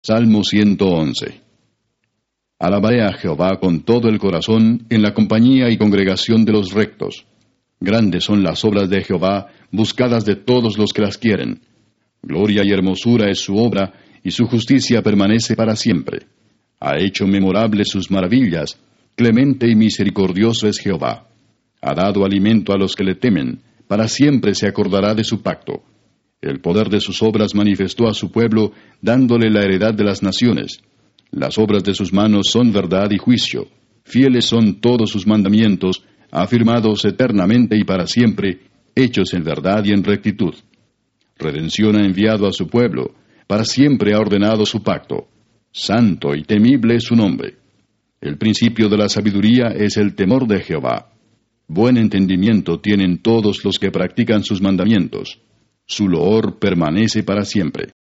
Salmo 111. Alabaré a Jehová con todo el corazón en la compañía y congregación de los rectos. Grandes son las obras de Jehová, buscadas de todos los que las quieren. Gloria y hermosura es su obra, y su justicia permanece para siempre. Ha hecho memorables sus maravillas, clemente y misericordioso es Jehová. Ha dado alimento a los que le temen, para siempre se acordará de su pacto. El poder de sus obras manifestó a su pueblo, dándole la heredad de las naciones. Las obras de sus manos son verdad y juicio. Fieles son todos sus mandamientos, afirmados eternamente y para siempre, hechos en verdad y en rectitud. Redención ha enviado a su pueblo, para siempre ha ordenado su pacto. Santo y temible es su nombre. El principio de la sabiduría es el temor de Jehová. Buen entendimiento tienen todos los que practican sus mandamientos. Su loor permanece para siempre.